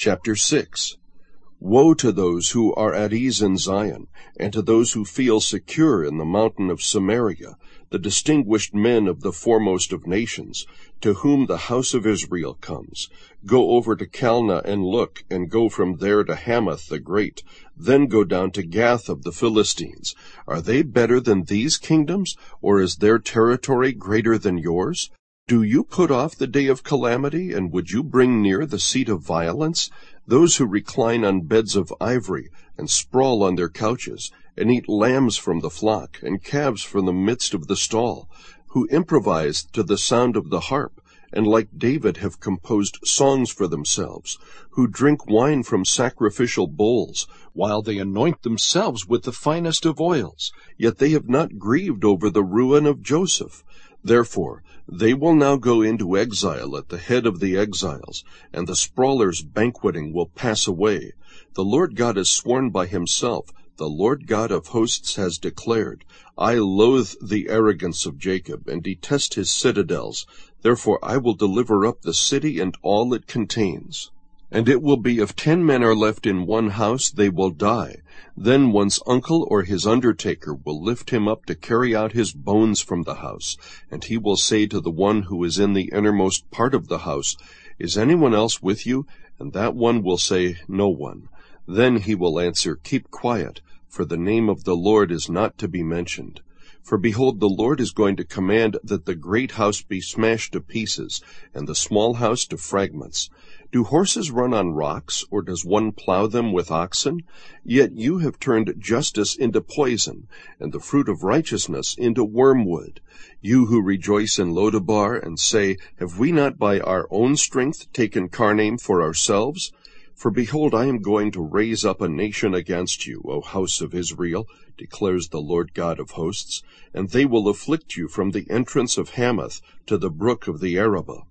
Chapter 6. Woe to those who are at ease in Zion, and to those who feel secure in the mountain of Samaria, the distinguished men of the foremost of nations, to whom the house of Israel comes. Go over to Calneh and look, and go from there to Hamath the great, then go down to Gath of the Philistines. Are they better than these kingdoms, or is their territory greater than yours? Do you put off the day of calamity, and would you bring near the seat of violence? Those who recline on beds of ivory, and sprawl on their couches, and eat lambs from the flock, and calves from the midst of the stall, who improvise to the sound of the harp, and like David have composed songs for themselves, who drink wine from sacrificial bowls, while they anoint themselves with the finest of oils, yet they have not grieved over the ruin of Joseph. Therefore they will now go into exile at the head of the exiles, and the sprawlers banqueting will pass away. The Lord God has sworn by himself, the Lord God of hosts has declared, I loathe the arrogance of Jacob, and detest his citadels. Therefore I will deliver up the city and all it contains. And it will be, if 10 men are left in one house, they will die. Then one's uncle or his undertaker will lift him up to carry out his bones from the house. And he will say to the one who is in the innermost part of the house, Is anyone else with you? And that one will say, No one. Then he will answer, Keep quiet, for the name of the Lord is not to be mentioned. For behold, the Lord is going to command that the great house be smashed to pieces, and the small house to fragments. Do horses run on rocks, or does one plow them with oxen? Yet you have turned justice into poison, and the fruit of righteousness into wormwood. You who rejoice in Lodabar, and say, Have we not by our own strength taken Karnaim for ourselves? For behold, I am going to raise up a nation against you, O house of Israel, declares the Lord God of hosts, and they will afflict you from the entrance of Hamath to the brook of the Arabah.